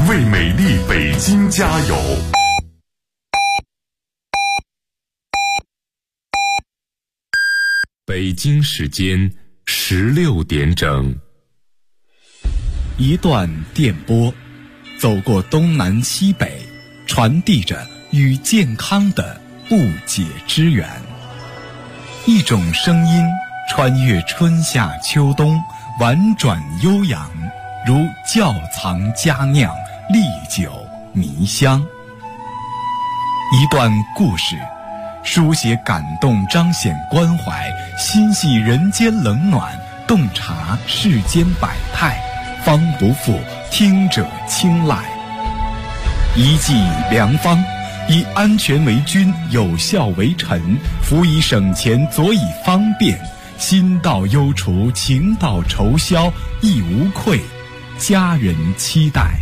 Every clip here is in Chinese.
为美丽北京加油！北京时间16点整。 一段电波，走过东南西北，传递着与健康的不解之缘。一种声音穿越春夏秋冬，婉转悠扬，如窖藏佳酿，历久弥香。一段故事，书写感动，彰显关怀，心系人间冷暖，洞察世间百态，方不负听者青睐。一剂良方，以安全为君，有效为臣，辅以省钱，佐以方便，心到忧除，情到愁消，亦无愧，家人期待。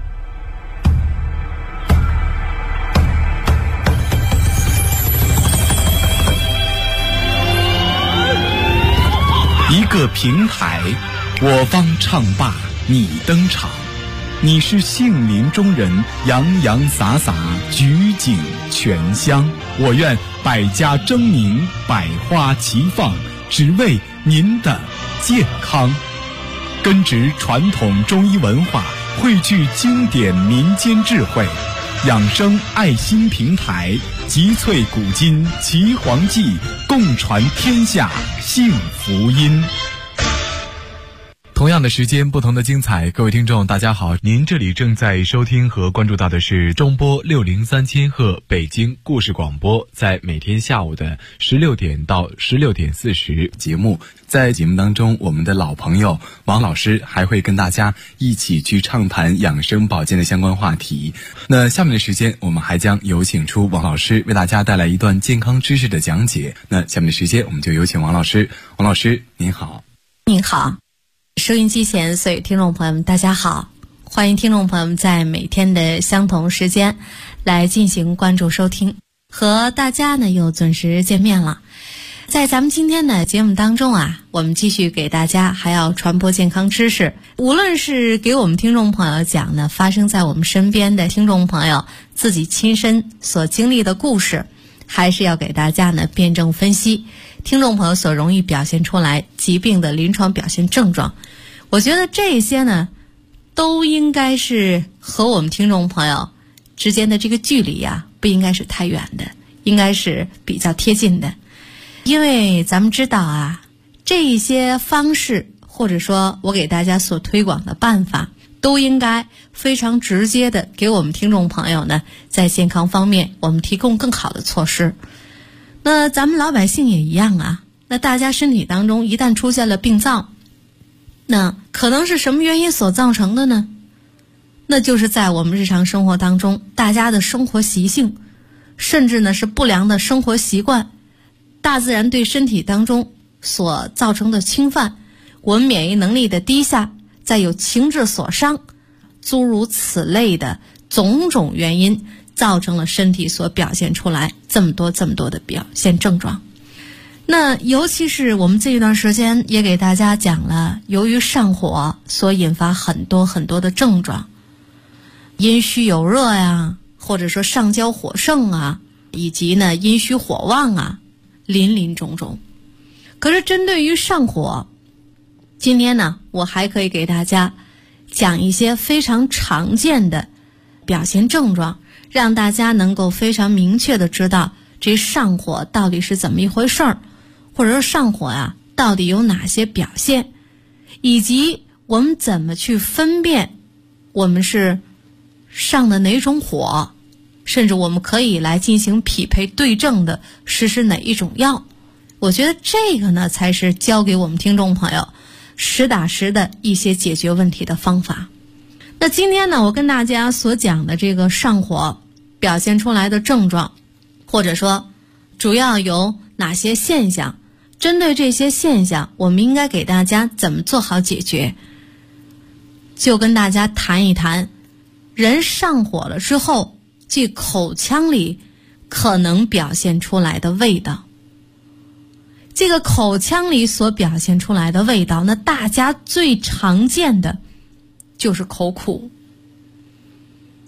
一个平台，我方唱罢你登场，你是杏林中人，洋洋洒洒，举景全香。我愿百家争鸣，百花齐放，只为您的健康。根植传统中医文化，汇聚经典民间智慧，养生爱心平台，集萃古今岐黄记，共传天下幸福音。同样的时间，不同的精彩。各位听众大家好，您这里正在收听和关注到的是中波603千赫北京故事广播，在每天下午的16点到16点40节目。在节目当中，我们的老朋友王老师还会跟大家一起去畅谈养生保健的相关话题。那下面的时间，我们还将有请出王老师为大家带来一段健康知识的讲解。那下面的时间，我们就有请王老师。王老师您好。 您好，收音机前所有听众朋友们大家好，欢迎听众朋友们在每天的相同时间来进行关注收听，和大家呢又准时见面了。在咱们今天的节目当中啊，我们继续给大家还要传播健康知识，无论是给我们听众朋友讲呢发生在我们身边的听众朋友自己亲身所经历的故事，还是要给大家呢辩证分析听众朋友所容易表现出来疾病的临床表现症状。我觉得这些呢都应该是和我们听众朋友之间的这个距离啊不应该是太远的，应该是比较贴近的。因为咱们知道啊，这一些方式或者说我给大家所推广的办法，都应该非常直接的给我们听众朋友呢在健康方面我们提供更好的措施。那咱们老百姓也一样啊，那大家身体当中一旦出现了病灶，那可能是什么原因所造成的呢？那就是在我们日常生活当中，大家的生活习性，甚至呢是不良的生活习惯，大自然对身体当中所造成的侵犯，我们免疫能力的低下，再有情志所伤，诸如此类的种种原因，造成了身体所表现出来这么多的表现症状。那尤其是我们这一段时间也给大家讲了，由于上火所引发很多的症状，阴虚有热呀，或者说上焦火盛啊，以及呢阴虚火旺啊，林林种种。可是针对于上火，今天呢我还可以给大家讲一些非常常见的表现症状，让大家能够非常明确的知道这上火到底是怎么一回事儿，或者说上火啊到底有哪些表现，以及我们怎么去分辨我们是上的哪种火，甚至我们可以来进行匹配对症的实施哪一种药。我觉得这个呢才是教给我们听众朋友实打实的一些解决问题的方法。那今天呢我跟大家所讲的这个上火表现出来的症状，或者说主要有哪些现象，针对这些现象我们应该给大家怎么做好解决，就跟大家谈一谈人上火了之后即口腔里可能表现出来的味道。这个口腔里所表现出来的味道，那大家最常见的就是口苦。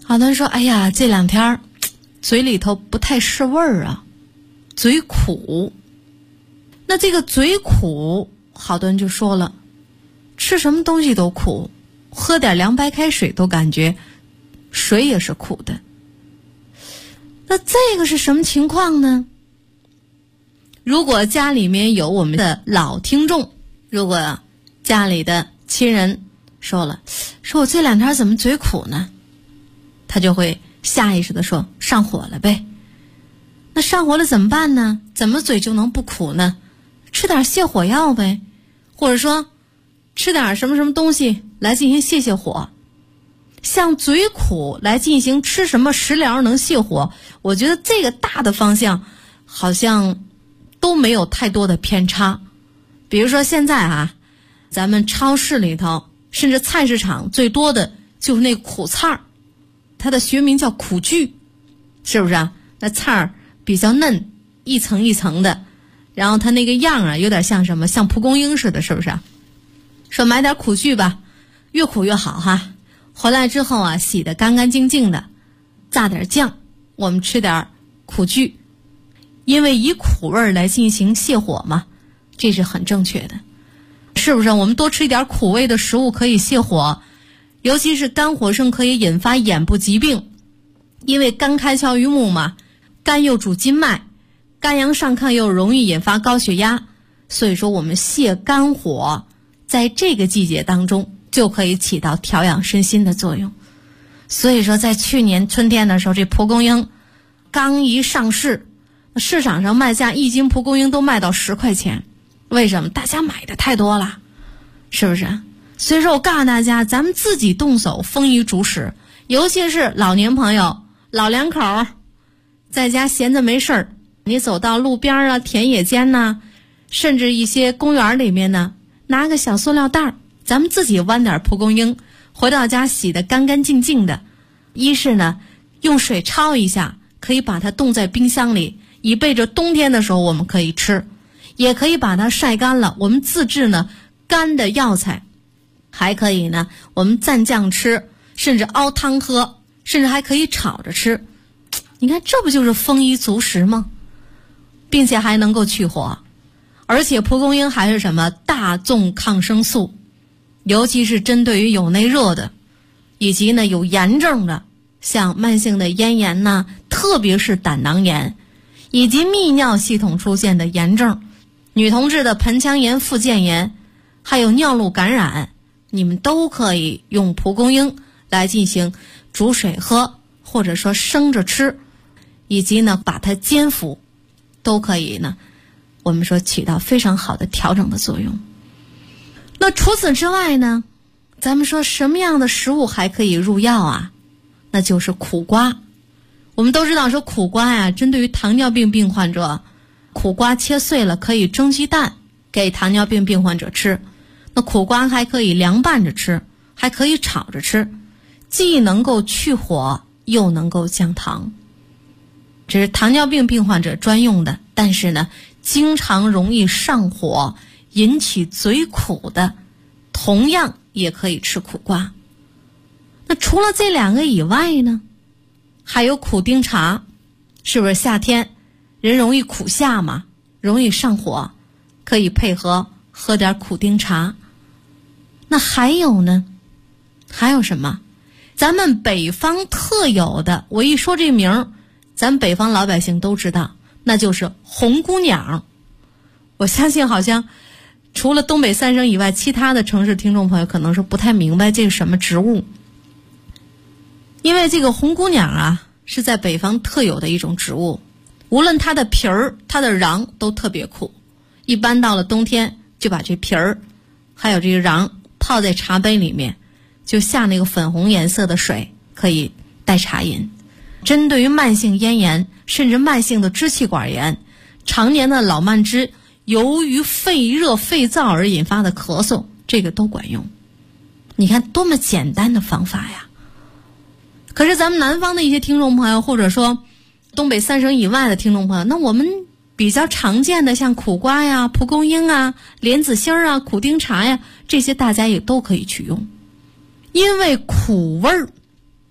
好多人说，哎呀，这2天嘴里头不太是味儿啊，嘴苦。那这个嘴苦，好多人就说了，吃什么东西都苦，喝点凉白开水都感觉水也是苦的。那这个是什么情况呢？如果家里面有我们的老听众，如果家里的亲人说了，说我这2天怎么嘴苦呢？他就会下意识的说，上火了呗。那上火了怎么办呢？怎么嘴就能不苦呢？吃点泻火药呗，或者说吃点什么什么东西来进行泻火。像嘴苦来进行吃什么食疗能泻火，我觉得这个大的方向好像都没有太多的偏差。比如说现在咱们超市里头甚至菜市场最多的就是那苦菜儿，它的学名叫苦苣，是不是啊？那菜儿比较嫩，一层一层的，然后它那个样有点像什么，像蒲公英似的，是不是啊？说买点苦苣吧，越苦越好哈。回来之后洗得干干净净的，炸点酱，我们吃点苦苣，因为以苦味来进行泻火嘛，这是很正确的，是不是？我们多吃一点苦味的食物可以泻火，尤其是肝火盛可以引发眼部疾病，因为肝开窍于目嘛，肝又主筋脉，肝阳上亢又容易引发高血压，所以说我们泻肝火在这个季节当中就可以起到调养身心的作用。所以说在去年春天的时候，这蒲公英刚一上市，市场上卖价1斤蒲公英都卖到10块钱。为什么？大家买的太多了，是不是？所以说我告诉大家，咱们自己动手丰衣足食，尤其是老年朋友、老两口在家闲着没事儿，你走到路边田野间甚至一些公园里面拿个小塑料袋，咱们自己弯点蒲公英，回到家洗得干干净净的。一是用水焯一下，可以把它冻在冰箱里，以备着冬天的时候我们可以吃。也可以把它晒干了，我们自制干的药材，还可以我们蘸酱吃，甚至熬汤喝，甚至还可以炒着吃。你看这不就是丰衣足食吗？并且还能够去火。而且蒲公英还是什么大众抗生素，尤其是针对于有内热的，以及有炎症的，像慢性的咽炎特别是胆囊炎，以及泌尿系统出现的炎症，女同志的盆腔炎、附件炎，还有尿路感染，你们都可以用蒲公英来进行煮水喝，或者说生着吃，以及把它煎服，都可以我们说起到非常好的调整的作用。那除此之外咱们说什么样的食物还可以入药那就是苦瓜。我们都知道说苦瓜针对于糖尿病病患者，苦瓜切碎了可以蒸鸡蛋给糖尿病病患者吃。那苦瓜还可以凉拌着吃，还可以炒着吃，既能够去火又能够降糖。这是糖尿病病患者专用的，但是经常容易上火引起嘴苦的，同样也可以吃苦瓜。那除了这2个以外还有苦丁茶，是不是夏天人容易苦夏嘛，容易上火，可以配合喝点苦丁茶。那还有还有什么？咱们北方特有的，我一说这名咱北方老百姓都知道，那就是红姑娘。我相信好像除了东北3省以外，其他的城市听众朋友可能是不太明白这是什么植物。因为这个红姑娘是在北方特有的一种植物，无论它的皮儿、它的瓤都特别苦。一般到了冬天，就把这皮儿还有这个瓤泡在茶杯里面，就下那个粉红颜色的水，可以代茶饮。针对于慢性咽炎，甚至慢性的支气管炎，常年的老慢支，由于肺热肺燥而引发的咳嗽，这个都管用。你看多么简单的方法呀！可是咱们南方的一些听众朋友，或者说东北3省以外的听众朋友，那我们比较常见的像苦瓜呀、蒲公英莲子心苦丁茶呀，这些大家也都可以去用。因为苦味儿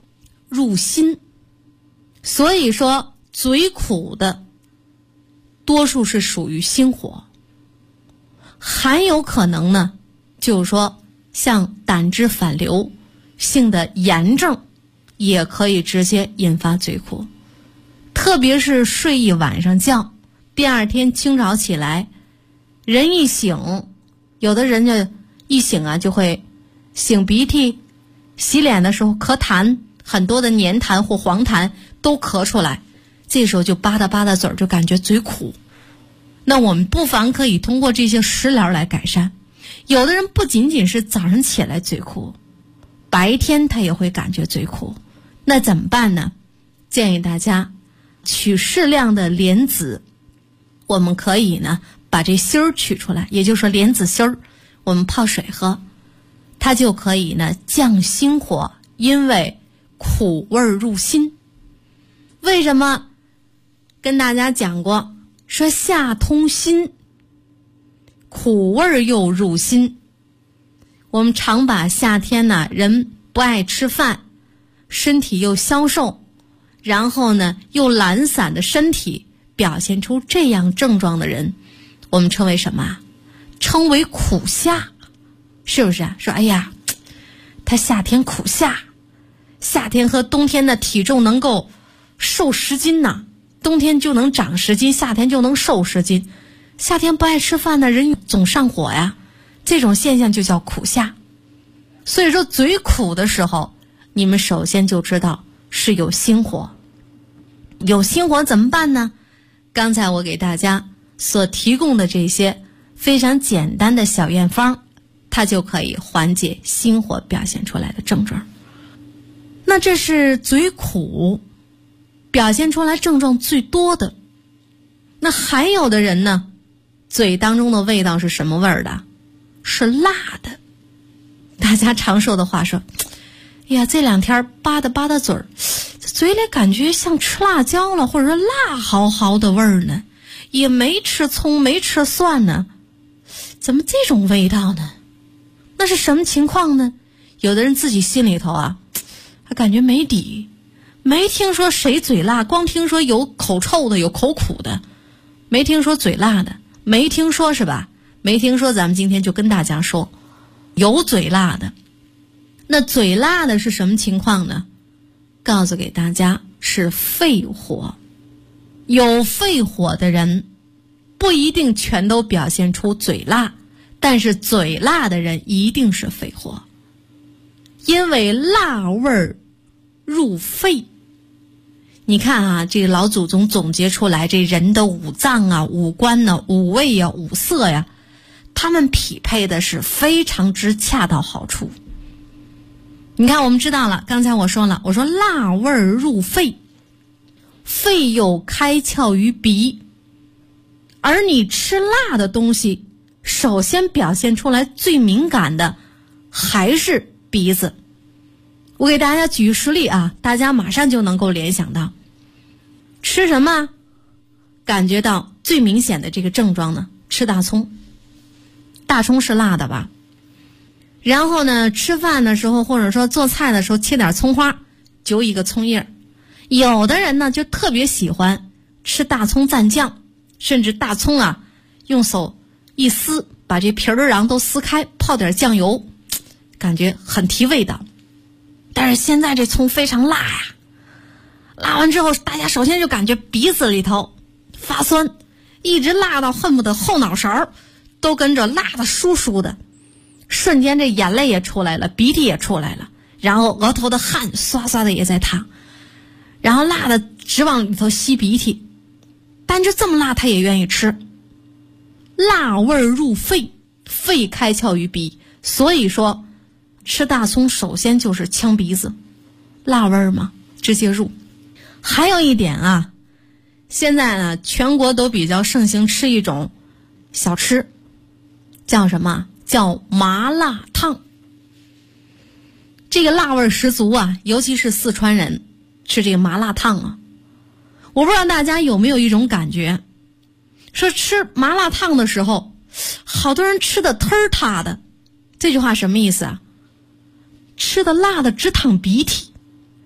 入心，所以说嘴苦的多数是属于心火，还有可能呢，就是说像胆汁反流性的炎症也可以直接引发嘴苦，特别是睡一晚上觉，第二天清早起来，人一醒，有的人就一醒啊就会擤鼻涕，洗脸的时候咳痰，很多的黏痰或黄痰都咳出来，这时候就吧嗒吧嗒嘴就感觉嘴苦。那我们不妨可以通过这些食疗来改善。有的人不仅仅是早上起来嘴苦，白天他也会感觉嘴苦，那怎么办呢？建议大家取适量的莲子，我们可以呢把这芯儿取出来，也就是说莲子芯儿我们泡水喝，它就可以呢降心火，因为苦味入心。为什么跟大家讲过说夏通心，苦味又入心？我们常把夏天呢人不爱吃饭，身体又消瘦，然后呢又懒散的身体表现出这样症状的人，我们称为什么？称为苦夏，是不是啊？说哎呀，他夏天苦夏，夏天和冬天的体重能够瘦10斤呢，冬天就能长10斤，夏天就能瘦10斤。夏天不爱吃饭的人总上火呀，这种现象就叫苦夏。所以说嘴苦的时候，你们首先就知道是有心火。有心火怎么办呢？刚才我给大家所提供的这些非常简单的小验方，它就可以缓解心火表现出来的症状。那这是嘴苦表现出来症状最多的。那还有的人呢，嘴当中的味道是什么味儿的？是辣的。大家常说的话说，哎呀，这2天吧嗒吧嗒嘴儿，嘴里感觉像吃辣椒了，或者说辣好好的味儿呢，也没吃葱没吃蒜呢，怎么这种味道呢？那是什么情况呢？有的人自己心里头啊，他感觉没底，没听说谁嘴辣，光听说有口臭的，有口苦的，没听说嘴辣的，没听说是吧？没听说，咱们今天就跟大家说，有嘴辣的。那嘴辣的是什么情况呢？告诉给大家，是肺火。有肺火的人不一定全都表现出嘴辣，但是嘴辣的人一定是肺火，因为辣味儿入肺。你看啊，这个老祖宗总结出来，这人的五脏啊、五官呢、五味啊、五色呀，他们匹配的是非常之恰到好处。你看我们知道了，刚才我说了，我说辣味儿入肺，肺又开窍于鼻，而你吃辣的东西，首先表现出来最敏感的还是鼻子。我给大家举实例啊，大家马上就能够联想到吃什么感觉到最明显的这个症状呢？吃大葱。大葱是辣的吧？然后呢，吃饭的时候或者说做菜的时候切点葱花，揪一个葱叶。有的人呢就特别喜欢吃大葱蘸酱，甚至大葱啊用手一撕，把这皮儿瓤都撕开，泡点酱油，感觉很提味道。但是现在这葱非常辣呀，辣完之后大家首先就感觉鼻子里头发酸，一直辣到恨不得后脑勺都跟着辣的酥酥的，瞬间这眼泪也出来了，鼻涕也出来了，然后额头的汗刷刷的也在淌，然后辣的直往里头吸鼻涕，但是这么辣他也愿意吃。辣味入肺，肺开窍于鼻，所以说吃大葱首先就是呛鼻子，辣味嘛直接入。还有一点啊，现在呢全国都比较盛行吃一种小吃，叫什么？叫麻辣烫。这个辣味十足啊，尤其是四川人吃这个麻辣烫啊，我不知道大家有没有一种感觉，说吃麻辣烫的时候，好多人吃的忒儿塌的。这句话什么意思啊？吃的辣的直淌鼻涕。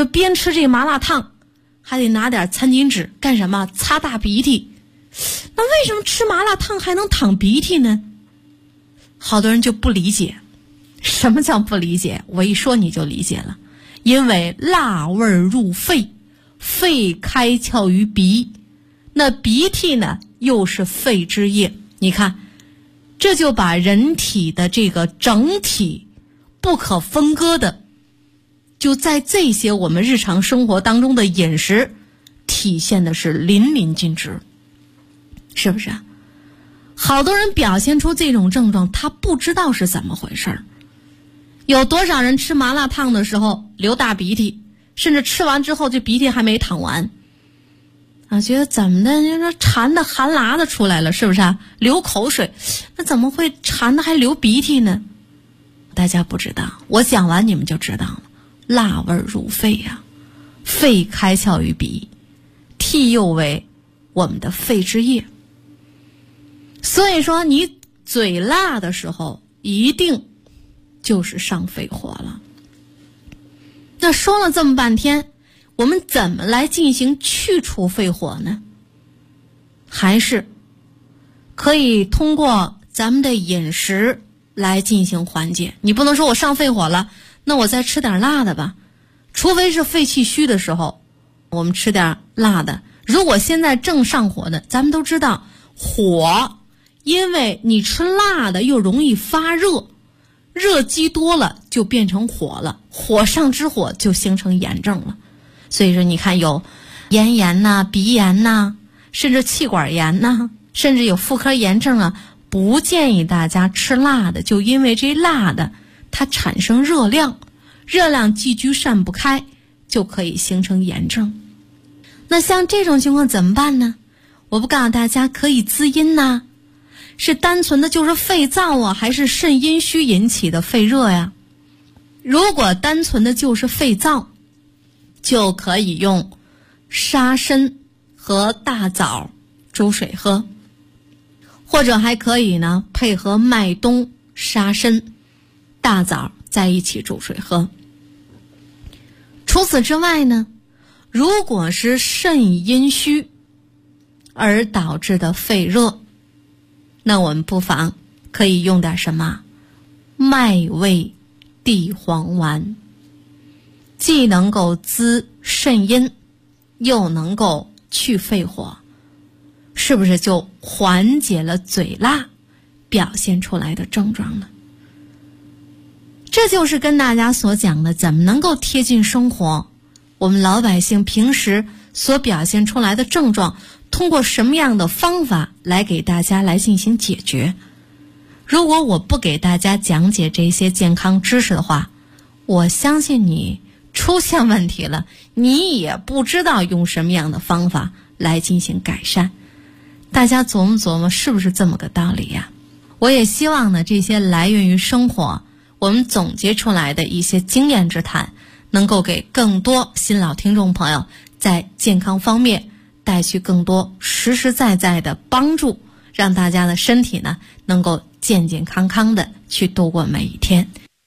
说边吃这麻辣烫还得拿点餐巾纸干什么？擦大鼻涕。那为什么吃麻辣烫还能淌鼻涕呢？好多人就不理解。什么叫不理解？我一说你就理解了。因为辣味入肺，肺开窍于鼻，那鼻涕呢又是肺之液。你看，这就把人体的这个整体不可分割的，就在这些我们日常生活当中的饮食体现的是淋漓尽致，是不是啊？好多人表现出这种症状，他不知道是怎么回事。有多少人吃麻辣烫的时候流大鼻涕，甚至吃完之后这鼻涕还没淌完啊，觉得怎么的，就是馋的含喇子出来了，是不是啊？流口水，那怎么会馋的还流鼻涕呢？大家不知道，我讲完你们就知道了。辣味入肺呀，肺开窍于鼻，涕又为我们的肺之液。所以说你嘴辣的时候一定就是上肺火了。那说了这么半天，我们怎么来进行去除肺火呢？还是可以通过咱们的饮食来进行缓解。你不能说我上肺火了，那我再吃点辣的吧，除非是肺气虚的时候我们吃点辣的。如果现在正上火的，咱们都知道火，因为你吃辣的又容易发热，热积多了就变成火了，火上之火就形成炎症了。所以说你看有咽炎呐、鼻炎呐，甚至气管炎呐，甚至有妇科炎症啊，不建议大家吃辣的，就因为这辣的它产生热量，热量积聚散不开，就可以形成炎症。那像这种情况怎么办呢？我不告诉大家可以滋阴呐，是单纯的就是肺燥啊，还是肾阴虚引起的肺热呀？如果单纯的就是肺燥，就可以用沙参和大枣煮水喝，或者还可以呢配合麦冬、沙参、大枣在一起煮水喝。除此之外呢，如果是肾阴虚而导致的肺热，那我们不妨可以用点什么麦味地黄丸，既能够滋肾阴，又能够去肺火，是不是就缓解了嘴辣表现出来的症状呢？这就是跟大家所讲的怎么能够贴近生活，我们老百姓平时所表现出来的症状，通过什么样的方法来给大家来进行解决。如果我不给大家讲解这些健康知识的话，我相信你出现问题了，你也不知道用什么样的方法来进行改善。大家琢磨琢磨，是不是这么个道理呀？我也希望呢，这些来源于生活我们总结出来的一些经验之谈，能够给更多新老听众朋友在健康方面带去更多实实在在的帮助，让大家的身体呢能够健健康康的去度过每一天。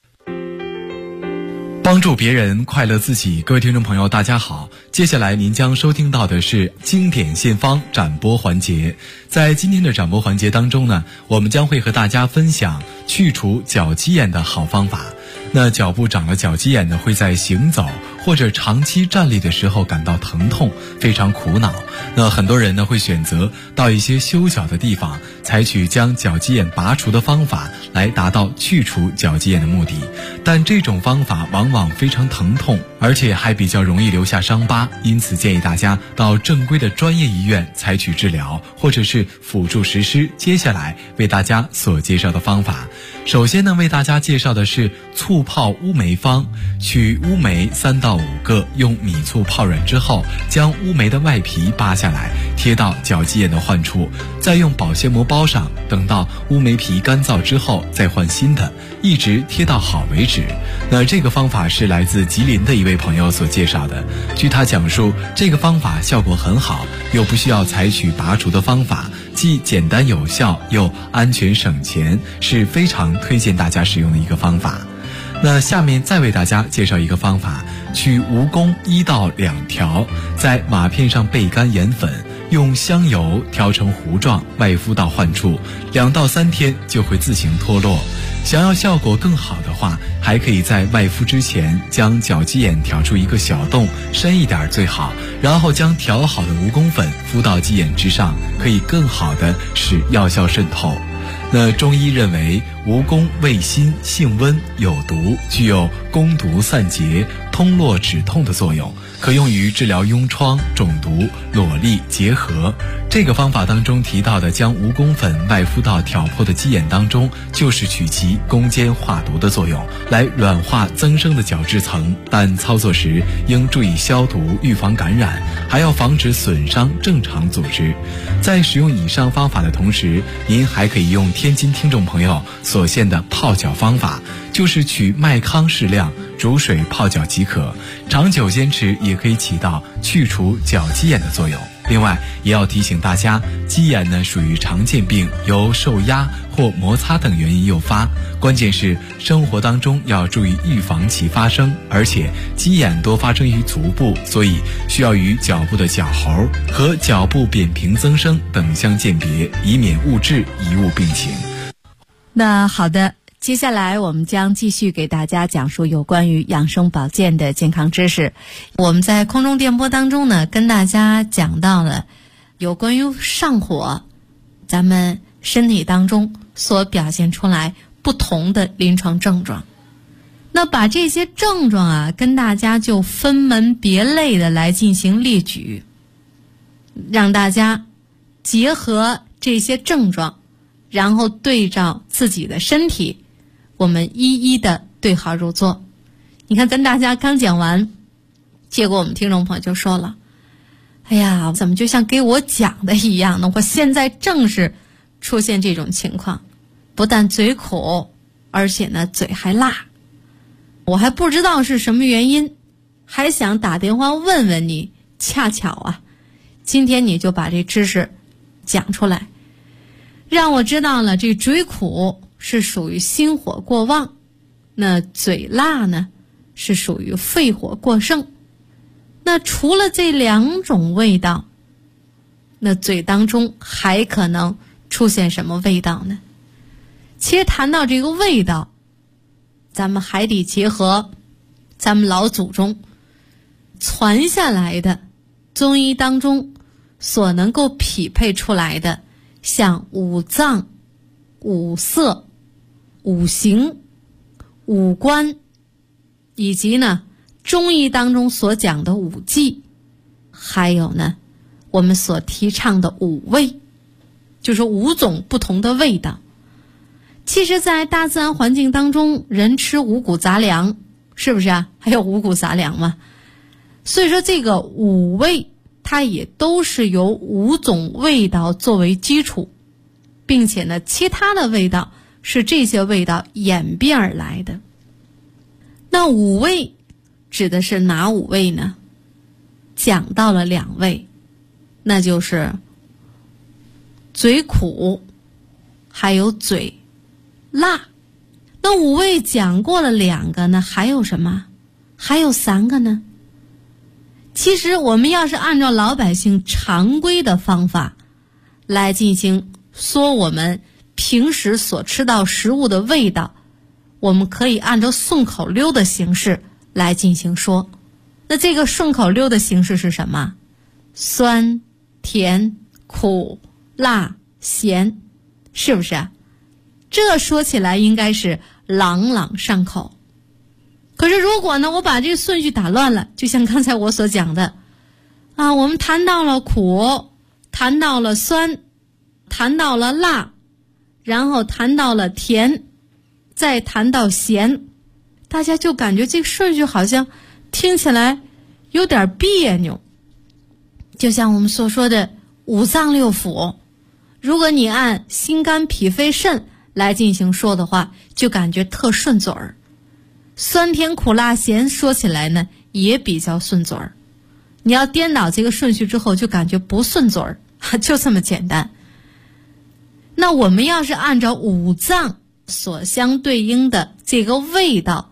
帮助别人，快乐自己。各位听众朋友大家好，接下来您将收听到的是经典献方展播环节。在今天的展播环节当中呢，我们将会和大家分享去除脚鸡眼的好方法。那脚部长了脚鸡眼呢，会在行走或者长期站立的时候感到疼痛，非常苦恼。那很多人呢会选择到一些修脚的地方，采取将脚鸡眼拔除的方法来达到去除脚鸡眼的目的。但这种方法往往非常疼痛，而且还比较容易留下伤疤，因此建议大家到正规的专业医院采取治疗，或者是辅助实施接下来为大家所介绍的方法。首先呢，为大家介绍的是醋泡乌梅方。取乌梅3到5个，用米醋泡软之后，将乌梅的外皮扒下来，贴到脚鸡眼的患处，再用保鲜膜包上，等到乌梅皮干燥之后再换新的，一直贴到好为止。那这个方法是来自吉林的一位朋友所介绍的，据他讲述，这个方法效果很好，又不需要采取拔除的方法，既简单有效又安全省钱，是非常推荐大家使用的一个方法。那下面再为大家介绍一个方法， 取蜈蚣1到2条，在瓦片上焙干研粉，用香油调成糊状，外敷到患处，2到3天就会自行脱落。想要效果更好的话，还可以在外敷之前将脚鸡眼挑出一个小洞，深一点最好，然后将调好的蜈蚣粉敷到鸡眼之上，可以更好的使药效渗透。那中医认为蜈蚣味辛，性温，有毒，具有攻毒散结、通络止痛的作用，可用于治疗痈疮、肿毒、裸痢、结核。这个方法当中提到的将蜈蚣粉外敷到挑破的鸡眼当中，就是取其攻坚化毒的作用，来软化增生的角质层，但操作时应注意消毒，预防感染，还要防止损伤正常组织。在使用以上方法的同时，您还可以用天津听众朋友所献的泡脚方法，就是取麦糠适量，煮水泡脚即可。长久坚持也可以起到去除脚鸡眼的作用。另外也要提醒大家，鸡眼呢属于常见病，由受压或摩擦等原因诱发，关键是生活当中要注意预防其发生，而且鸡眼多发生于足部，所以需要与脚部的脚喉和脚部扁平增生等相鉴别，以免误治贻误病情。 那好的，接下来我们将继续给大家讲述有关于养生保健的健康知识。我们在空中电波当中呢，跟大家讲到了有关于上火，咱们身体当中所表现出来不同的临床症状。那把这些症状啊，跟大家就分门别类的来进行列举，让大家结合这些症状，然后对照自己的身体，我们一一的对号入座。你看，跟大家刚讲完，结果我们听众朋友就说了，哎呀，怎么就像给我讲的一样呢？我现在正是出现这种情况，不但嘴苦，而且呢嘴还辣，我还不知道是什么原因，还想打电话问问你，恰巧啊，今天你就把这知识讲出来，让我知道了这嘴苦是属于心火过旺，那嘴辣呢是属于肺火过盛。那除了这2种味道，那嘴当中还可能出现什么味道呢？其实谈到这个味道，咱们还得结合咱们老祖宗传下来的中医当中所能够匹配出来的，像五脏、五色、五行、五官，以及呢中医当中所讲的五季，还有呢我们所提倡的五味，就是5种不同的味道。其实在大自然环境当中，人吃五谷杂粮，是不是啊？还有五谷杂粮嘛。所以说这个五味它也都是由5种味道作为基础，并且呢其他的味道是这些味道演变而来的。那五味指的是哪5味呢？讲到了2味，那就是嘴苦还有嘴辣。那5味讲过了2个呢，还有什么？还有3个呢？其实我们要是按照老百姓常规的方法来进行说我们平时所吃到食物的味道，我们可以按照顺口溜的形式来进行说。那这个顺口溜的形式是什么？酸、甜、苦、辣、咸，是不是啊？这说起来应该是朗朗上口。可是如果呢我把这个顺序打乱了，就像刚才我所讲的啊，我们谈到了苦，谈到了酸，谈到了辣，然后谈到了甜，再谈到咸，大家就感觉这个顺序好像听起来有点别扭。就像我们所说的5脏6腑，如果你按心肝脾肺肾来进行说的话，就感觉特顺嘴儿。酸甜苦辣咸说起来呢也比较顺嘴儿，你要颠倒这个顺序之后就感觉不顺嘴儿，就这么简单。那我们要是按照5脏所相对应的这个味道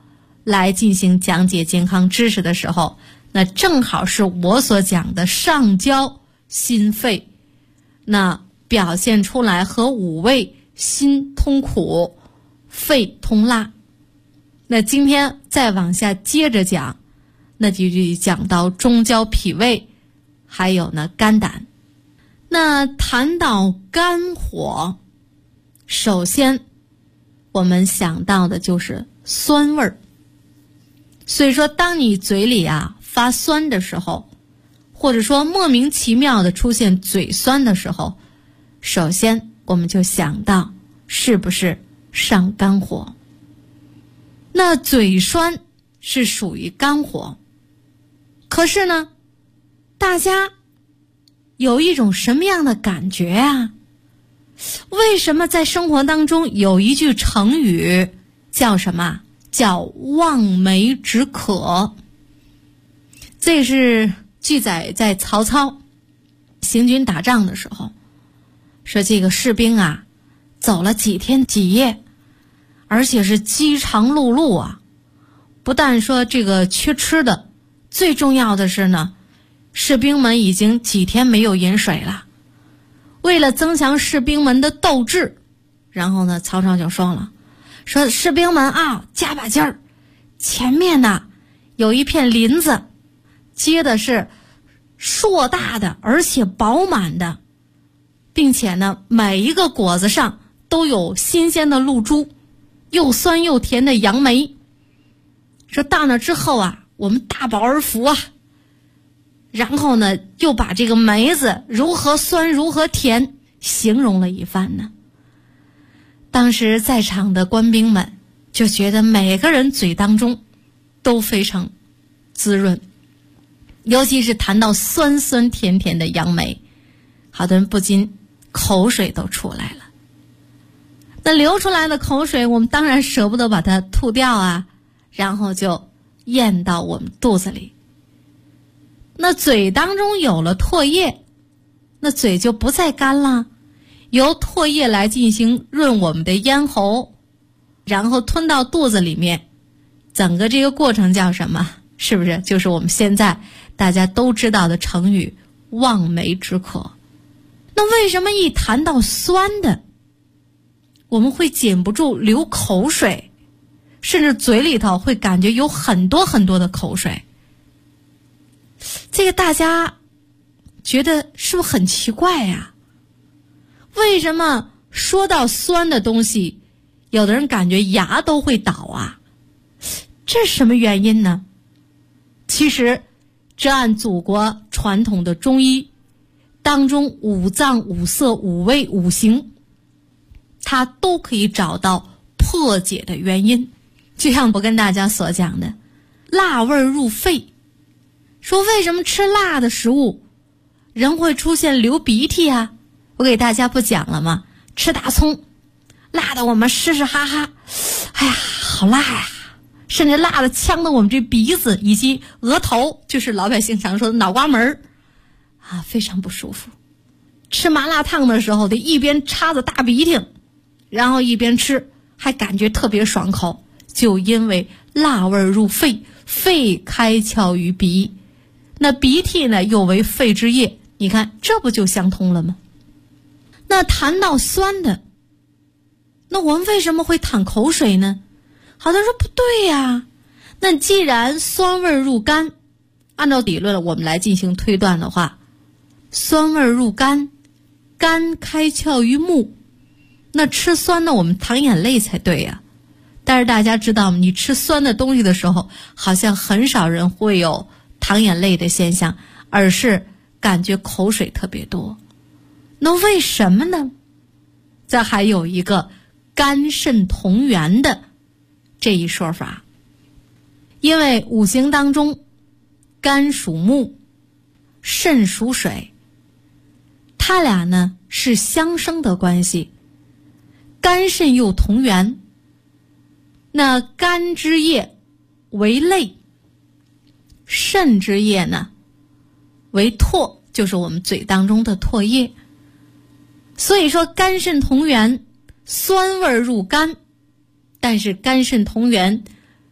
来进行讲解健康知识的时候，那正好是我所讲的上焦心肺，那表现出来和五味心通苦，肺通辣。那今天再往下接着讲，那就讲到中焦脾胃，还有呢肝胆。那谈到肝火，首先我们想到的就是酸味儿。所以说当你嘴里发酸的时候，或者说莫名其妙的出现嘴酸的时候，首先我们就想到是不是上肝火。那嘴酸是属于肝火，可是呢大家有一种什么样的感觉啊？为什么在生活当中有一句成语叫什么？叫望梅止渴。这是记载在曹操行军打仗的时候，说这个士兵走了几天几夜，而且是饥肠辘辘不但说这个缺吃的，最重要的是呢，士兵们已经几天没有饮水了。为了增强士兵们的斗志，然后呢曹操就说了，说士兵们加把劲儿，前面呢有一片林子，结的是硕大的而且饱满的，并且呢每一个果子上都有新鲜的露珠，又酸又甜的杨梅。说到那之后我们大饱而福然后呢又把这个梅子如何酸如何甜形容了一番呢。当时在场的官兵们就觉得每个人嘴当中都非常滋润，尤其是谈到酸酸甜甜的杨梅，好多人不禁口水都出来了。那流出来的口水我们当然舍不得把它吐掉然后就咽到我们肚子里。那嘴当中有了唾液，那嘴就不再干了，由唾液来进行润我们的咽喉，然后吞到肚子里面，整个这个过程叫什么？是不是就是我们现在大家都知道的成语望梅止渴？那为什么一谈到酸的我们会禁不住流口水，甚至嘴里头会感觉有很多很多的口水？这个大家觉得是不是很奇怪为什么说到酸的东西，有的人感觉牙都会倒这是什么原因呢？其实这按祖国传统的中医当中五脏五色五味五行，它都可以找到破解的原因。就像我跟大家所讲的，辣味入肺，说为什么吃辣的食物人会出现流鼻涕我给大家不讲了吗？吃大葱辣的我们湿湿哈哈，哎呀好辣甚至辣的呛的我们这鼻子以及额头，就是老百姓常说的脑瓜门非常不舒服。吃麻辣烫的时候得一边插着大鼻涕，然后一边吃，还感觉特别爽口，就因为辣味入肺，肺开窍于鼻，那鼻涕呢又为肺之液，你看这不就相通了吗？那谈到酸的，那我们为什么会淌口水呢？好多人说不对那既然酸味入肝，按照理论我们来进行推断的话，酸味入肝，肝开窍于目，那吃酸的我们淌眼泪才对但是大家知道你吃酸的东西的时候，好像很少人会有淌眼泪的现象，而是感觉口水特别多。那为什么呢？这还有一个肝肾同源的这一说法。因为五行当中肝属木，肾属水，它俩呢是相生的关系，肝肾又同源。那肝之液为泪，肾之液呢为唾，就是我们嘴当中的唾液。所以说肝肾同源，酸味入肝，但是肝肾同源，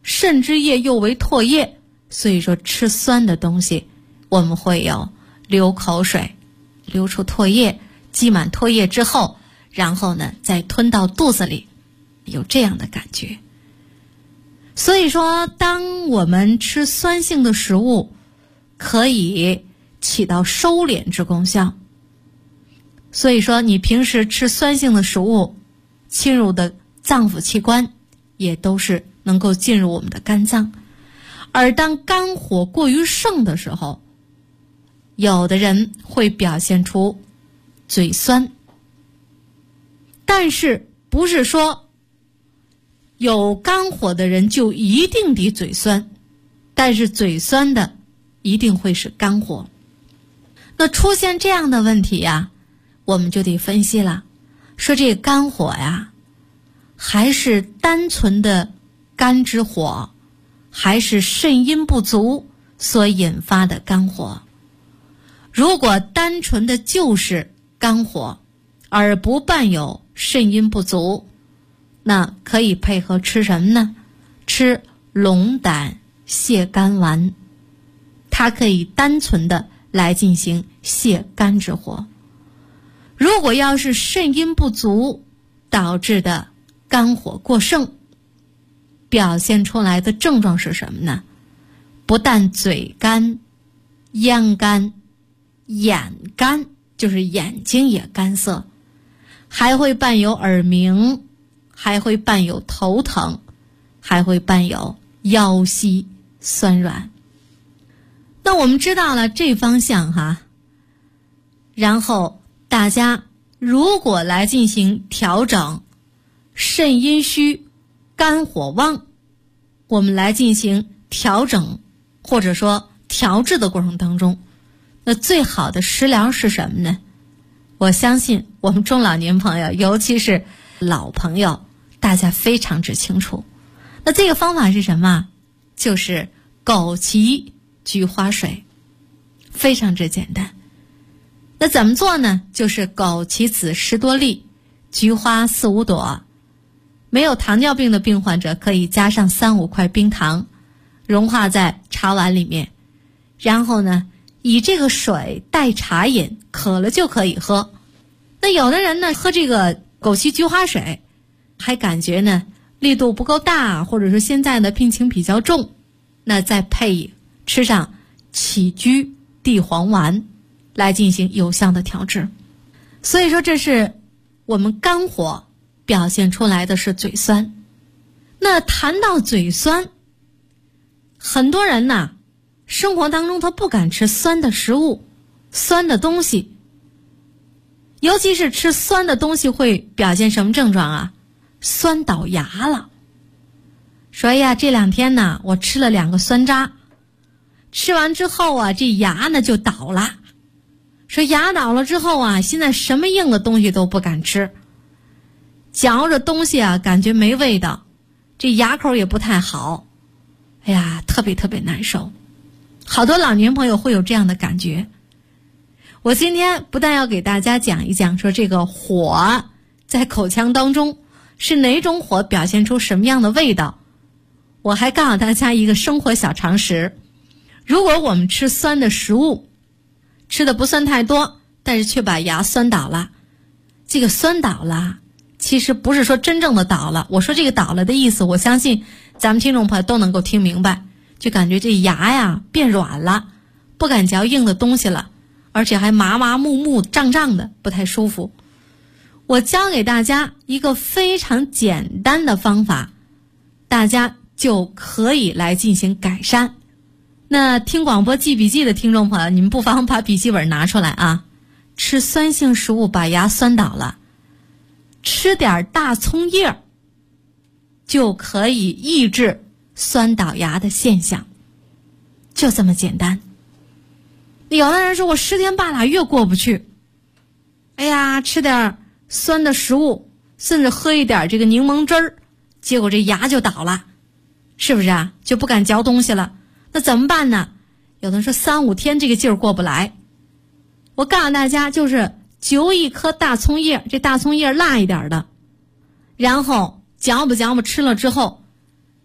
肾之液又为唾液，所以说吃酸的东西我们会有流口水，流出唾液，积满唾液之后，然后呢再吞到肚子里，有这样的感觉。所以说当我们吃酸性的食物，可以起到收敛之功效。所以说你平时吃酸性的食物，侵入的脏腑器官也都是能够进入我们的肝脏。而当肝火过于盛的时候，有的人会表现出嘴酸，但是不是说有肝火的人就一定得嘴酸，但是嘴酸的一定会是肝火。那出现这样的问题呀，我们就得分析了，说这个肝火呀，还是单纯的肝之火，还是肾阴不足所引发的肝火。如果单纯的就是肝火，而不伴有肾阴不足，那可以配合吃什么呢？吃龙胆泻肝丸，它可以单纯的来进行泻肝之火。如果要是肾阴不足导致的肝火过盛，表现出来的症状是什么呢？不但嘴干、咽干、眼干，就是眼睛也干涩，还会伴有耳鸣，还会伴有头疼，还会伴有腰膝酸软。那我们知道了这方向哈，然后大家如果来进行调整肾阴虚、肝火旺，我们来进行调整或者说调治的过程当中，那最好的食疗是什么呢？我相信我们中老年朋友，尤其是老朋友，大家非常之清楚。那这个方法是什么？就是枸杞菊花水，非常之简单。那怎么做呢？就是枸杞子10多粒，菊花4、5朵。没有糖尿病的病患者可以加上3、5块冰糖，融化在茶碗里面，然后呢以这个水代茶饮，渴了就可以喝。那有的人呢喝这个枸杞菊花水还感觉呢力度不够大，或者说现在的病情比较重，那再配吃上杞菊地黄丸来进行有效的调治。所以说这是我们肝火表现出来的是嘴酸。那谈到嘴酸，很多人呐生活当中他不敢吃酸的食物、酸的东西，尤其是吃酸的东西会表现什么症状啊？酸倒牙了。说呀，这2天呢我吃了2个酸渣，吃完之后啊这牙呢就倒了。说牙倒了之后啊，现在什么硬的东西都不敢吃，嚼着东西啊感觉没味道，这牙口也不太好，哎呀特别特别难受。好多老年朋友会有这样的感觉。我今天不但要给大家讲一讲说这个火在口腔当中是哪种火表现出什么样的味道，我还告诉大家一个生活小常识。如果我们吃酸的食物，吃的不算太多，但是却把牙酸倒了，这个酸倒了其实不是说真正的倒了，我说这个倒了的意思，我相信咱们听众朋友都能够听明白，就感觉这牙呀变软了，不敢嚼硬的东西了，而且还麻麻木木胀胀的，不太舒服。我教给大家一个非常简单的方法，大家就可以来进行改善。那听广播记笔记的听众朋友，你们不妨把笔记本拿出来啊。吃酸性食物把牙酸倒了，吃点大葱叶就可以抑制酸倒牙的现象，就这么简单。有的人说我10天8俩月过不去，哎呀吃点酸的食物，甚至喝一点这个柠檬汁儿，结果这牙就倒了，是不是啊？就不敢嚼东西了。那怎么办呢？有的人说3、5天这个劲儿过不来。我告诉大家，就是揪一颗大葱叶，这大葱叶辣一点的，然后嚼吧嚼吧吃了之后，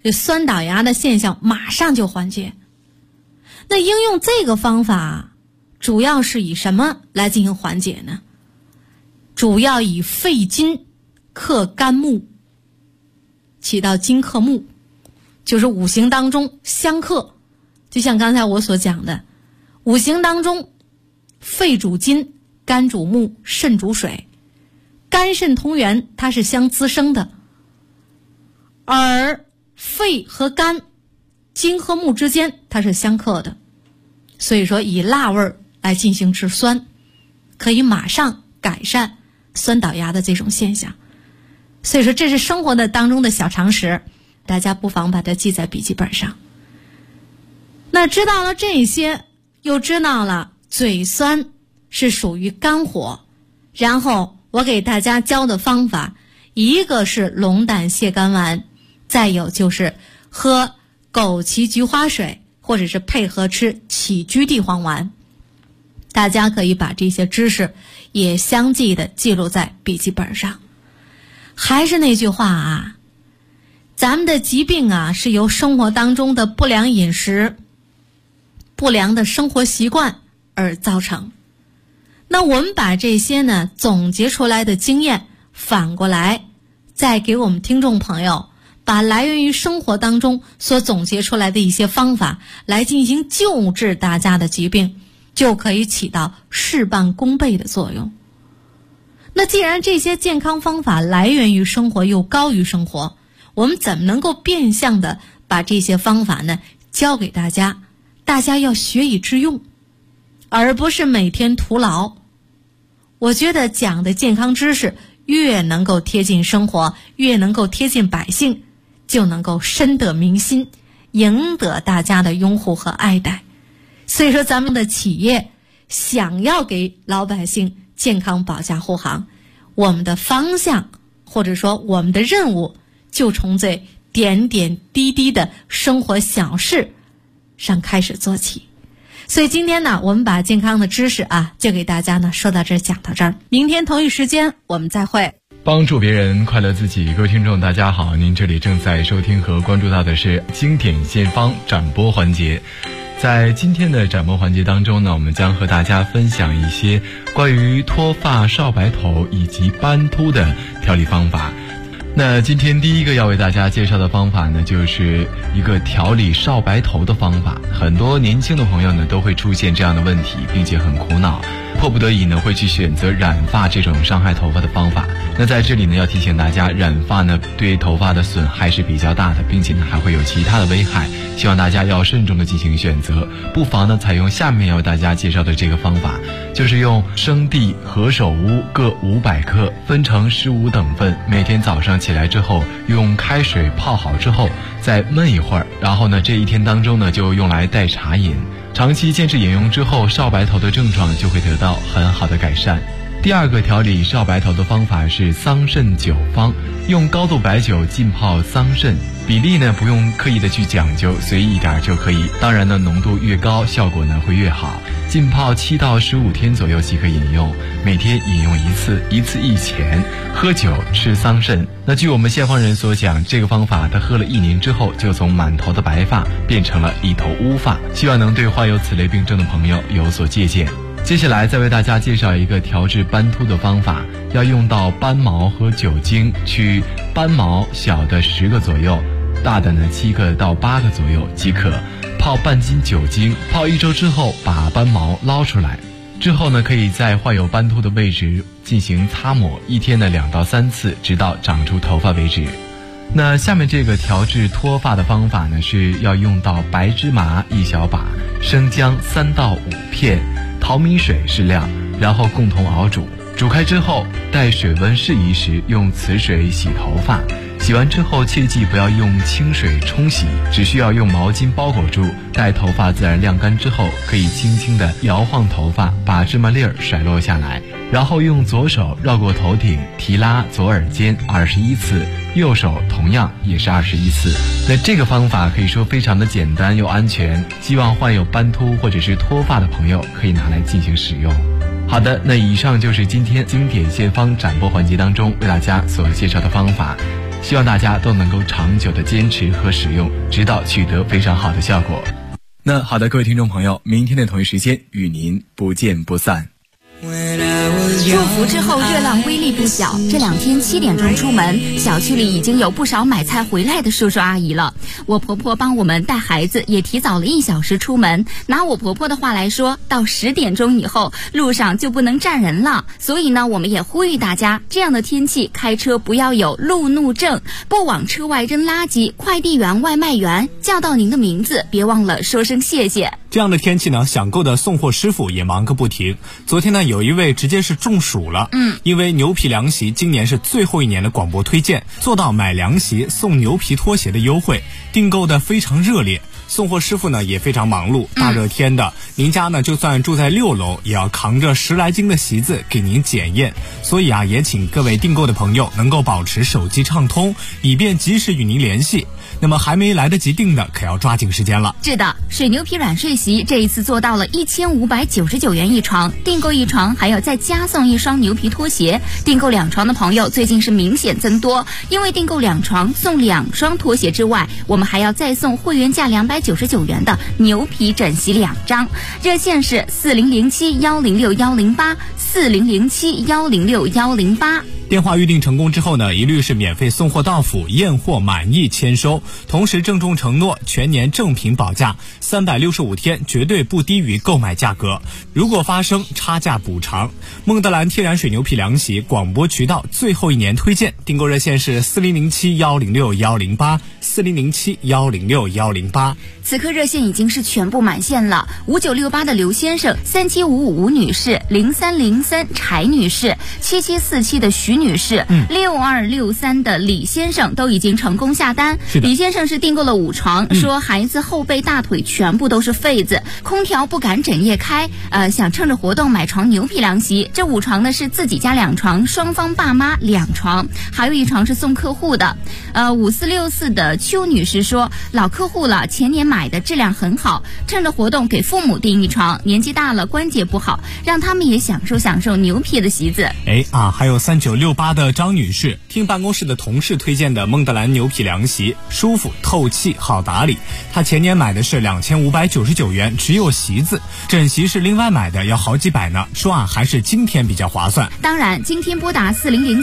这酸倒牙的现象马上就缓解。那应用这个方法主要是以什么来进行缓解呢？主要以肺金克肝木，起到金克木，就是五行当中相克。就像刚才我所讲的，五行当中肺主金，肝主木，肾主水，肝肾同源，它是相滋生的。而肺和肝金和木之间它是相克的，所以说以辣味来进行治酸，可以马上改善酸倒牙的这种现象。所以说这是生活的当中的小常识，大家不妨把它记在笔记本上。那知道了这些，又知道了嘴酸是属于肝火，然后我给大家教的方法，一个是龙胆泻肝丸，再有就是喝枸杞菊花水，或者是配合吃杞菊地黄丸。大家可以把这些知识也相继的记录在笔记本上。还是那句话啊，咱们的疾病啊是由生活当中的不良饮食、不良的生活习惯而造成。那我们把这些呢总结出来的经验，反过来再给我们听众朋友把来源于生活当中所总结出来的一些方法来进行救治大家的疾病，就可以起到事半功倍的作用。那既然这些健康方法来源于生活又高于生活，我们怎么能够变相的把这些方法呢教给大家？大家要学以致用，而不是每天徒劳。我觉得讲的健康知识越能够贴近生活，越能够贴近百姓，就能够深得民心，赢得大家的拥护和爱戴。所以说咱们的企业想要给老百姓健康保驾护航，我们的方向或者说我们的任务就从这点点滴滴的生活小事上开始做起。所以今天呢，我们把健康的知识就给大家呢说到这儿，讲到这儿。明天同一时间我们再会。 帮助别人，快乐自己。各位听众大家好，您这里正在收听和关注到的是经典献方展播环节。在今天的展播环节当中呢，我们将和大家分享一些关于脱发、少白头以及斑秃的调理方法。那今天第一个要为大家介绍的方法呢，就是一个调理少白头的方法。很多年轻的朋友呢都会出现这样的问题，并且很苦恼，迫不得已呢会去选择染发这种伤害头发的方法。那在这里呢要提醒大家，染发呢对头发的损害是比较大的，并且呢还会有其他的危害，希望大家要慎重的进行选择。不妨呢采用下面要为大家介绍的这个方法，就是用生地、何首乌各500克，分成15等份，每天早上起来之后用开水泡好之后再焖一会儿，然后呢这一天当中呢就用来代茶饮。长期坚持饮用之后，少白头的症状就会得到很好的改善。第二个调理少白头的方法是桑葚酒方，用高度白酒浸泡桑葚，比例呢不用刻意的去讲究，随意一点就可以。当然呢浓度越高效果呢会越好。浸泡7到15天左右即可饮用，每天饮用一次，一次1钱，喝酒吃桑葚。那据我们献方人所讲，这个方法他喝了1年之后，就从满头的白发变成了一头乌发，希望能对患有此类病症的朋友有所借鉴。接下来再为大家介绍一个调治斑秃的方法，要用到斑毛和酒精，取斑毛小的10个左右，大的呢7个到8个左右即可。泡半斤酒精，泡1周之后把斑毛捞出来，之后呢可以在患有斑秃的位置进行擦抹，一天的2到3次，直到长出头发为止。那下面这个调治脱发的方法呢，是要用到白芝麻1小把，生姜3到5片，淘米水适量，然后共同熬煮。煮开之后，待水温适宜时，用此水洗头发。洗完之后切记不要用清水冲洗，只需要用毛巾包裹住，待头发自然晾干之后，可以轻轻地摇晃头发，把芝麻粒儿甩落下来，然后用左手绕过头顶提拉左耳尖21次，右手同样也是21次。那这个方法可以说非常的简单又安全，希望患有斑秃或者是脱发的朋友可以拿来进行使用。好的，那以上就是今天经典献方展播环节当中为大家所介绍的方法。 希望大家都能够长久的坚持和使用，直到取得非常好的效果。那好的，各位听众朋友，明天的同一时间与您不见不散。 祝福之后热浪威力不小，这2天7点钟出门，小区里已经有不少买菜回来的叔叔阿姨了。我婆婆帮我们带孩子也提早了1小时出门，拿我婆婆的话来说，到10点钟以后路上就不能站人了。所以呢，我们也呼吁大家，这样的天气开车不要有路怒症，不往车外扔垃圾，快递员外卖员叫到您的名字别忘了说声谢谢。 这样的天气呢，想购的送货师傅也忙个不停。昨天呢，有一位直接是中暑了。因为牛皮凉席今年是最后一年的广播推荐，做到买凉席送牛皮拖鞋的优惠，订购的非常热烈。送货师傅呢也非常忙碌，大热天的，您家呢就算住在6楼，也要扛着10来斤的席子给您检验。所以啊，也请各位订购的朋友能够保持手机畅通，以便及时与您联系。那么还没来得及订的，可要抓紧时间了。 是的，水牛皮软睡席这一次做到了1599元一床，订购1床还要再加送1双牛皮拖鞋。订购2床的朋友最近是明显增多，因为订购2床送2双拖鞋之外，我们还要再送会员价299元的牛皮枕席2张。热线是4007106108，4007106108。 电话预订成功之后呢，一律是免费送货到府，验货满意签收，同时郑重承诺全年正品保价，365天绝对不低于购买价格，如果发生差价补偿。孟德兰天然水牛皮凉席广播渠道最后一年推荐，订购热线是4007106108，4007106108。 此刻热线已经是全部满线了，5968的刘先生，3755吴女士，0303柴女士，7747的徐女士，6263的李先生都已经成功下单。李先生是订购了5床，说孩子后背大腿全部都是痱子，空调不敢整夜开，想趁着活动买床牛皮凉席。这5床呢是自己家2床，双方爸妈2床，还有1床是送客户的。5464的邱女士说，老客户了，前年买的质量很好，趁着活动给父母订1床，年纪大了关节不好，让他们也享受牛皮的席子。 还有3968的张女士，听办公室的同事推荐的孟德兰牛皮凉席，舒服透气好打理。她前年买的是2599元，只有席子，枕席是另外买的，要好几百呢，说还是今天比较划算。 当然今天拨打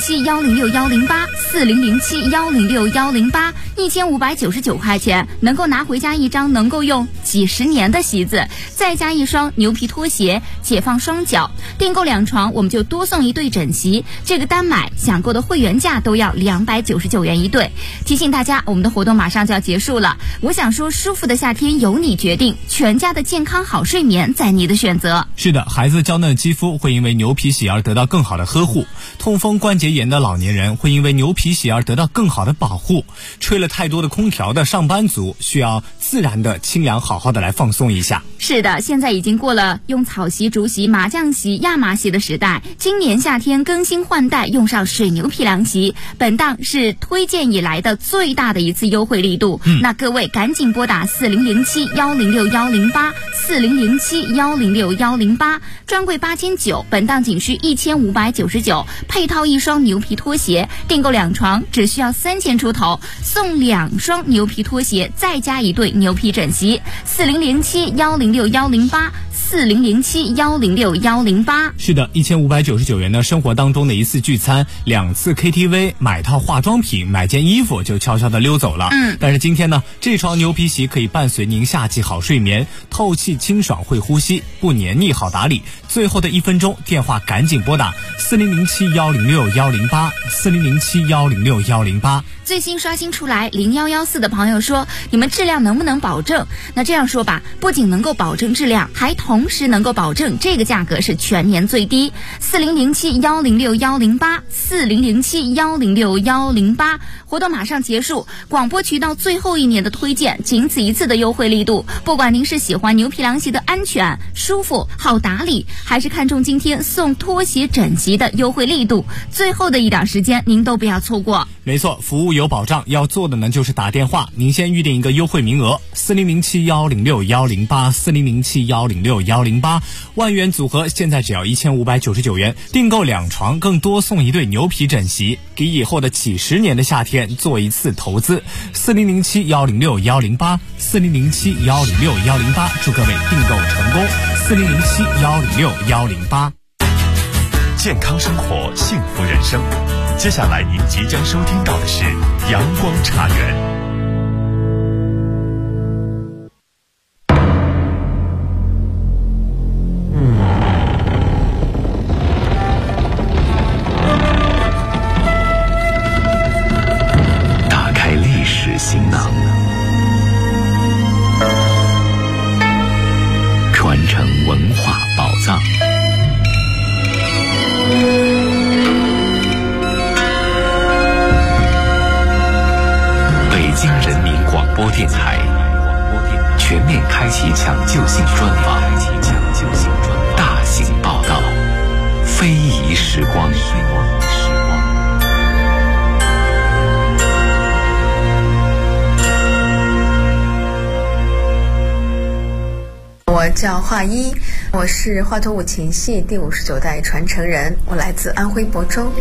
4007106108，4007106108，1599块钱能够拿回家1张能够用几10年的席子，再加1双牛皮拖鞋，解放双脚。订购2床我们就多送1对枕席，这个单买想购的会员价都要299元1对。提醒大家，我们的活动马上就要结束了。我想说，舒服的夏天由你决定，全家的健康好睡眠在你的选择。 是的，孩子娇嫩肌肤会因为牛皮席而得到更好的呵护，痛风关节炎的老年人会因为牛皮席而得到更好的保护，吹了太多的空调的上班族需要自然的清凉，好好的来放松一下。 是的，现在已经过了用草席、竹席、麻将席、亚麻席的时代，今年夏天更新换代，用上水牛皮凉席，本档是推荐以来的最大的一次优惠力度。那各位赶紧拨打4007106108，4007106108，专柜8900，本档仅需1599，配套1双牛皮拖鞋，订购2床只需要3000出头，送2双牛皮拖鞋，再加1对牛皮枕席。4007106108，4007106108。 是的，1599元的生活当中的1次聚餐，2次 KTV， 买套化妆品，买件衣服就悄悄的溜走了。但是今天呢，这床牛皮席可以伴随您夏季好睡眠，透气清爽会呼吸，不黏腻好打理。最后的1分钟，电话赶紧拨打4007106108，4007106108。 最新刷新出来0114的朋友说，你们质量能不能保证？那这样说吧，不仅能够保证质量，还同时能够保证这个价格是全年最低。4007106108，4007106108。活动马上结束，广播渠道最后1年的推荐，仅此1次的优惠力度。不管您是喜欢牛皮凉席的安全、舒服、好打理，还是看中今天送拖鞋枕席的优惠力度，最后的1点时间您都不要错过。 没错，服务有有保障，要做的呢就是打电话，您先预定一个优惠名额，4007-106-108，4007-106-108，万元组合现在只要1599元，订购2床，更多送一对牛皮枕席，给以后的几十年的夏天做一次投资。4007-106-108，4007-106-108，祝各位订购成功。4007-106-108。 健康生活，幸福人生。接下来您即将收听到的是阳光茶园。打开历史行囊，传承文化宝藏。北京人民广播电台全面开启抢救性专访，大型报道，非遗时光。 我叫华一，我是华佗五禽戏第59代传承人，我来自安徽亳州。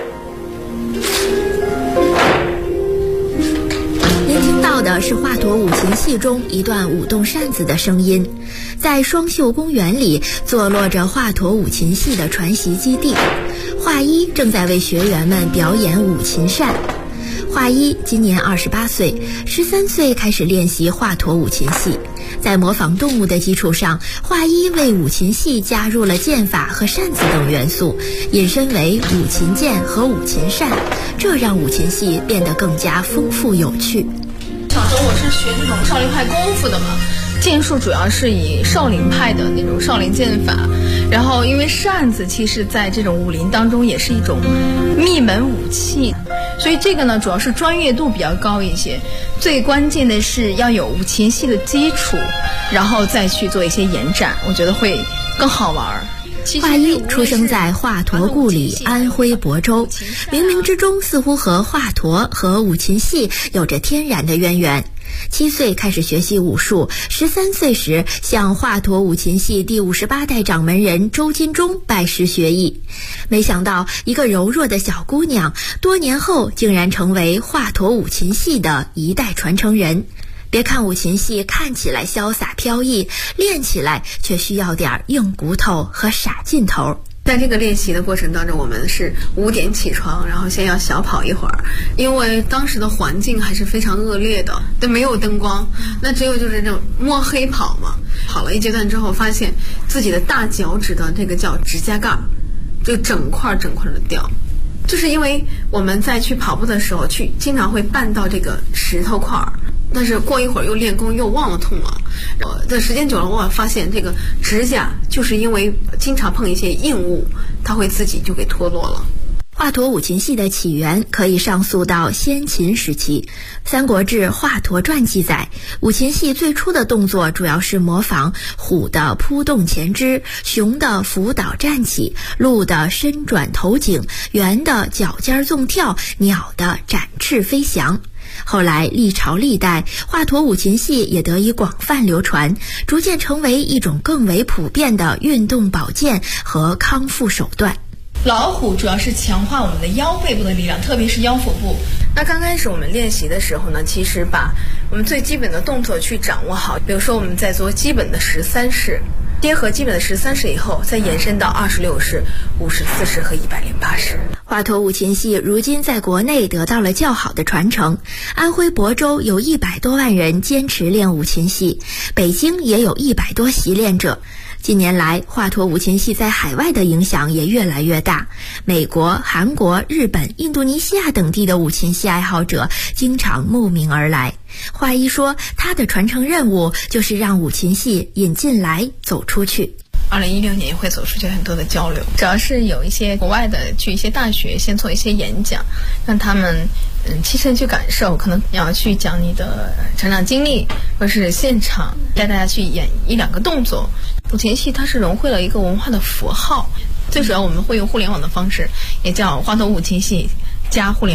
您听到的是华佗五禽戏中一段舞动扇子的声音。在双秀公园里坐落着华佗五禽戏的传习基地，华一正在为学员们表演五禽扇。华一今年28岁，13岁开始练习华佗五禽戏。在模仿动物的基础上，华一为五禽戏加入了剑法和扇子等元素，引申为五禽剑和五禽扇，这让五禽戏变得更加丰富有趣。 小时候我是学这种少林派功夫的嘛，剑术主要是以少林派的那种少林剑法，然后因为扇子其实在这种武林当中也是一种秘门武器，所以这个呢主要是专业度比较高一些，最关键的是要有五禽戏的基础，然后再去做一些延展，我觉得会更好玩。 华一出生在华佗故里安徽亳州，冥冥之中似乎和华佗和五禽戏有着天然的渊源。7岁开始学习武术，13岁时向华佗五禽戏第58代掌门人周金忠拜师学艺。没想到一个柔弱的小姑娘，多年后竟然成为华佗五禽戏的一代传承人。别看五禽戏看起来潇洒飘逸，练起来却需要点硬骨头和傻劲头。 在这个练习的过程当中，我们是5点起床，然后先要小跑一会儿，因为当时的环境还是非常恶劣的，都没有灯光，那只有就是这种摸黑跑嘛。跑了一阶段之后，发现自己的大脚趾的这个叫指甲盖就整块的掉，就是因为我们在去跑步的时候经常会绊到这个石头块儿，但是过一会儿又练功又忘了痛了，这时间久了我发现这个指甲就是因为经常碰一些硬物，它会自己就给脱落了。 华佗五禽戏的起源可以上溯到先秦时期，《三国志·华佗传》记载，五禽戏最初的动作主要是模仿虎的扑动前肢，熊的伏倒站起，鹿的伸转头颈，猿的脚尖纵跳，鸟的展翅飞翔。后来历朝历代，华佗五禽戏也得以广泛流传，逐渐成为一种更为普遍的运动保健和康复手段。 老虎主要是强化我们的腰背部的力量，特别是腰腹部。 那刚开始我们练习的时候呢，其实把我们最基本的动作去掌握好，比如说我们在做基本的13式，结合基本的13式以后，再延伸到26式、54式和108式。 华佗五禽戏如今在国内得到了较好的传承，安徽亳州有100多万人坚持练五禽戏，北京也有100多习练者。近年来，华佗五禽戏在海外的影响也越来越大，美国、韩国、日本、印度尼西亚等地的五禽戏爱好者经常慕名而来。华一说，他的传承任务就是让五禽戏引进来走出去。 2016年会走出去很多的交流，主要是有一些国外的去一些大学先做一些演讲，让他们亲身去感受，可能你要去讲你的成长经历，或是现场带大家去演1-2个动作。五禽戏它是融汇了一个文化的符号，最主要我们会用互联网的方式，也叫华佗五禽戏加互联网。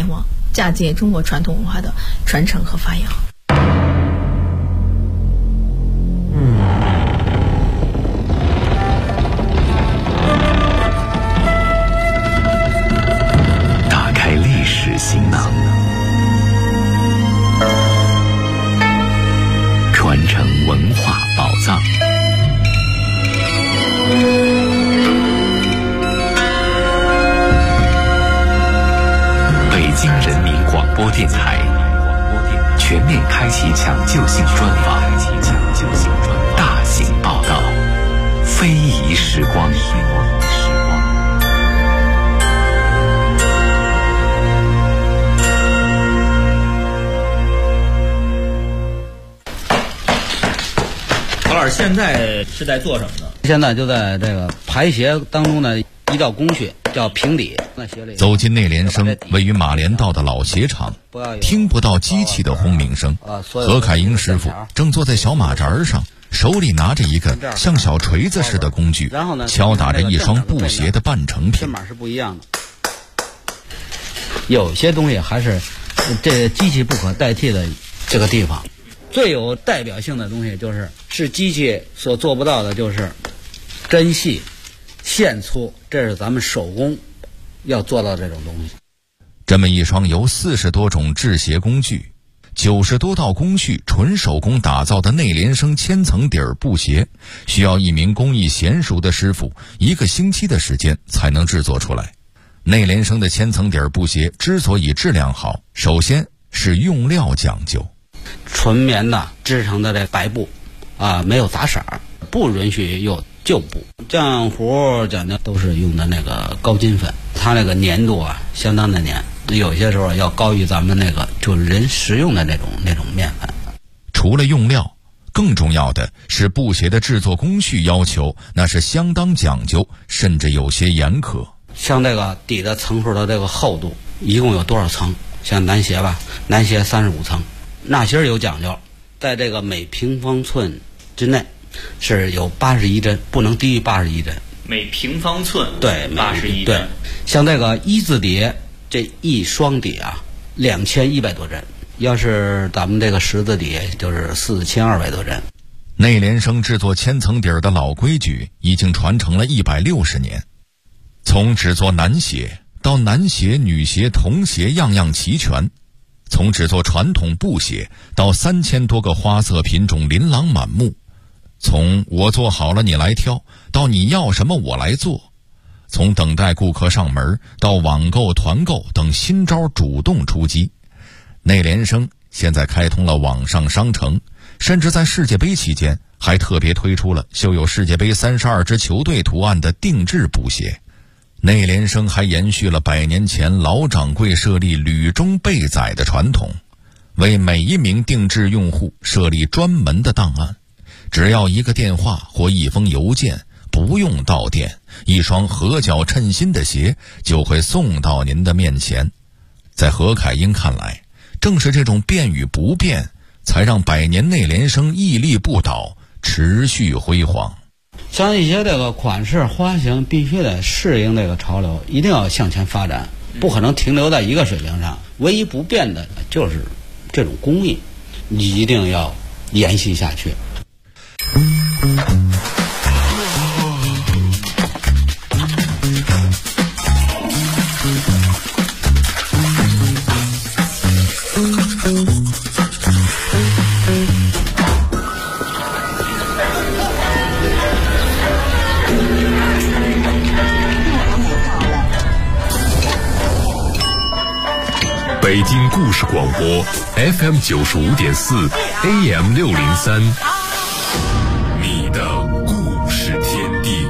嫁接中国传统文化的传承和发扬。 打开历史行囊，传承文化宝藏。北京人民广播电台全面开启抢救性专访，大型报道，非遗时光。 曹老师现在是在做什么呢？现在就在这个排协当中的一道工序叫平底。 走进内联升位于马连道的老鞋厂，听不到机器的轰鸣声。何凯英师傅正坐在小马扎上，手里拿着一个像小锤子似的工具，敲打着一双布鞋的半成品。 针码是不一样的，有些东西还是这机器不可代替的这个地方。最有代表性的东西是机器所做不到的，就是针细线粗，这是咱们手工要做到这种东西。 这么一双由40多种制鞋工具、90多道工序纯手工打造的内联升千层底儿布鞋，需要一名工艺娴熟的师傅1个星期的时间才能制作出来。内联升的千层底儿布鞋之所以质量好，首先是用料讲究。 纯棉的织成的这白布没有杂色，不允许有旧布。浆糊讲究都是用的那个高筋粉，它那个粘度相当的粘，有些时候要高于咱们那个就是人食用的那种面粉。 除了用料，更重要的是布鞋的制作工序要求，那是相当讲究，甚至有些严苛。 像这个底的层数的这个厚度一共有多少层？像男鞋吧，男鞋35层。纳鞋有讲究，在这个每平方寸之内是有81针，不能低于81针。 每平方寸对 81针。 对，像这个一字底，这一双底2100多针，要是咱们这个十字底就是4200多针。 内联升制作千层底儿的老规矩已经传承了160年，从只做男鞋到男鞋、女鞋、童鞋样样齐全。从只做传统布鞋到3000多个花色品种琳琅满目，从我做好了你来挑到你要什么我来做，从等待顾客上门到网购团购等新招主动出击。内联升现在开通了网上商城，甚至在世界杯期间还特别推出了绣有世界杯32支球队图案的定制布鞋。内联升还延续了100年前老掌柜设立履中备载的传统，为每一名定制用户设立专门的档案，只要一个电话或一封邮件，不用到店，一双合脚称心的鞋就会送到您的面前。在何凯英看来，正是这种变与不变，才让100年内联升屹立不倒，持续辉煌。 像一些这个款式花型必须得适应这个潮流，一定要向前发展，不可能停留在一个水平上。唯一不变的就是这种工艺，你一定要延续下去。 北京故事广播 FM 95.4 AM 603，你的故事天地。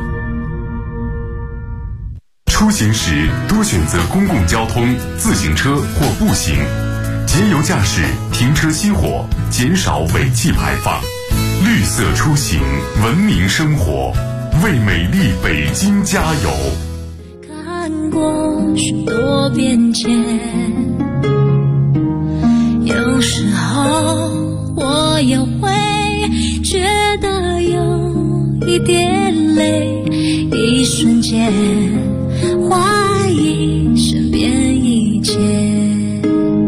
出行时多选择公共交通、自行车或步行，节油驾驶，停车熄火，减少尾气排放。绿色出行，文明生活，为美丽北京加油。 看过许多变迁，有时候我也会觉得有一点累，一瞬间怀疑身边一切。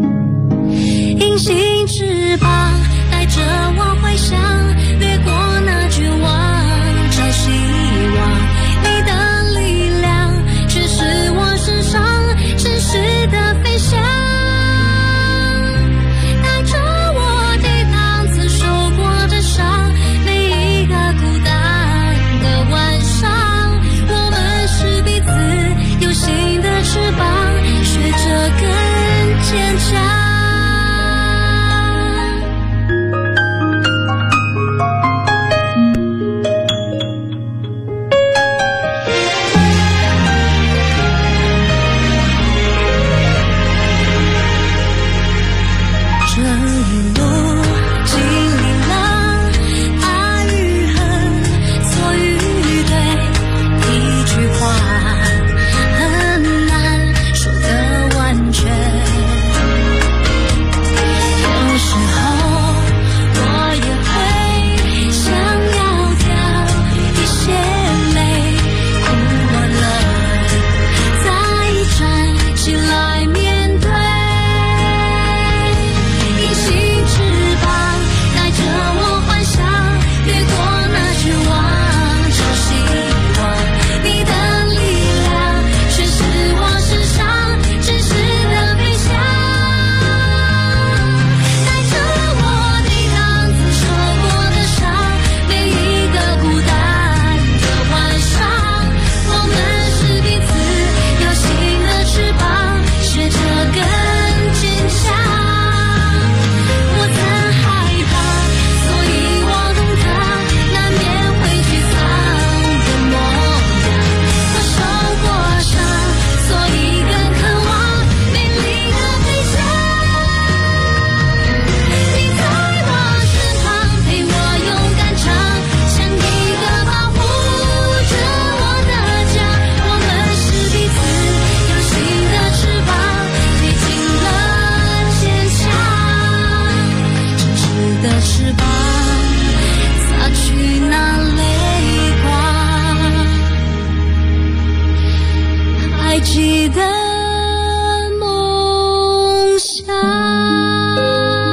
己的梦想。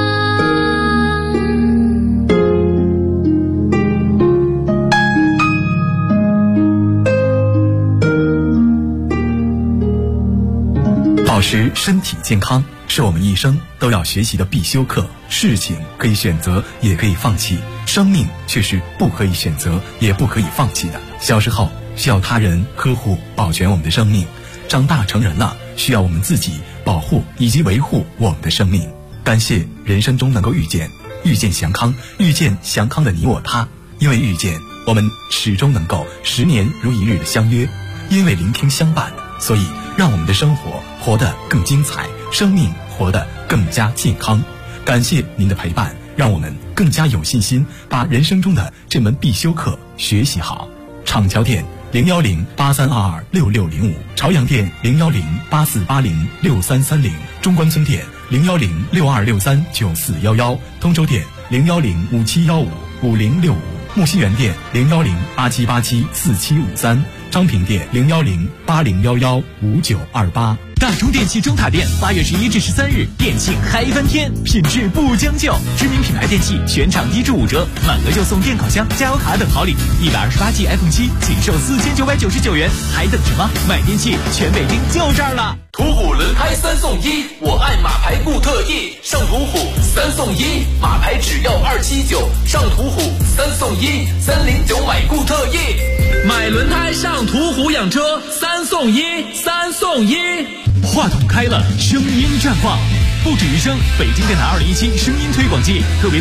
保持身体健康是我们一生都要学习的必修课。事情可以选择，也可以放弃，生命却是不可以选择，也不可以放弃的。小时候需要他人呵护保全我们的生命，长大成人了，需要我们自己保护以及维护我们的生命。感谢人生中能够遇见祥康，遇见祥康的你我他。因为遇见，我们始终能够10年如一日的相约；因为聆听相伴，所以让我们的生活活得更精彩，生命活得更加健康。感谢您的陪伴，让我们更加有信心把人生中的这门必修课学习好。厂桥店01083226605，朝阳店01084806330，中关村店01062639411，通州店01057155065，木樨园店01087874753，昌平店01080115928。 大中电器中塔店8月11至13日店庆嗨翻天，品质不将就，知名品牌电器全场低至5折，满额就送电烤箱、加油卡等好礼，128G iPhone 7仅售4999元，还等什么？买电器全北京就这儿了！ 途虎轮胎3送1，我爱马牌固特异，上途虎3送1，马牌只要279，上途虎3送1，309买固特异，买轮胎上途虎养车3送1，3送1。 话筒开了，声音绽放，不止于声。北京电台2017声音推广季特别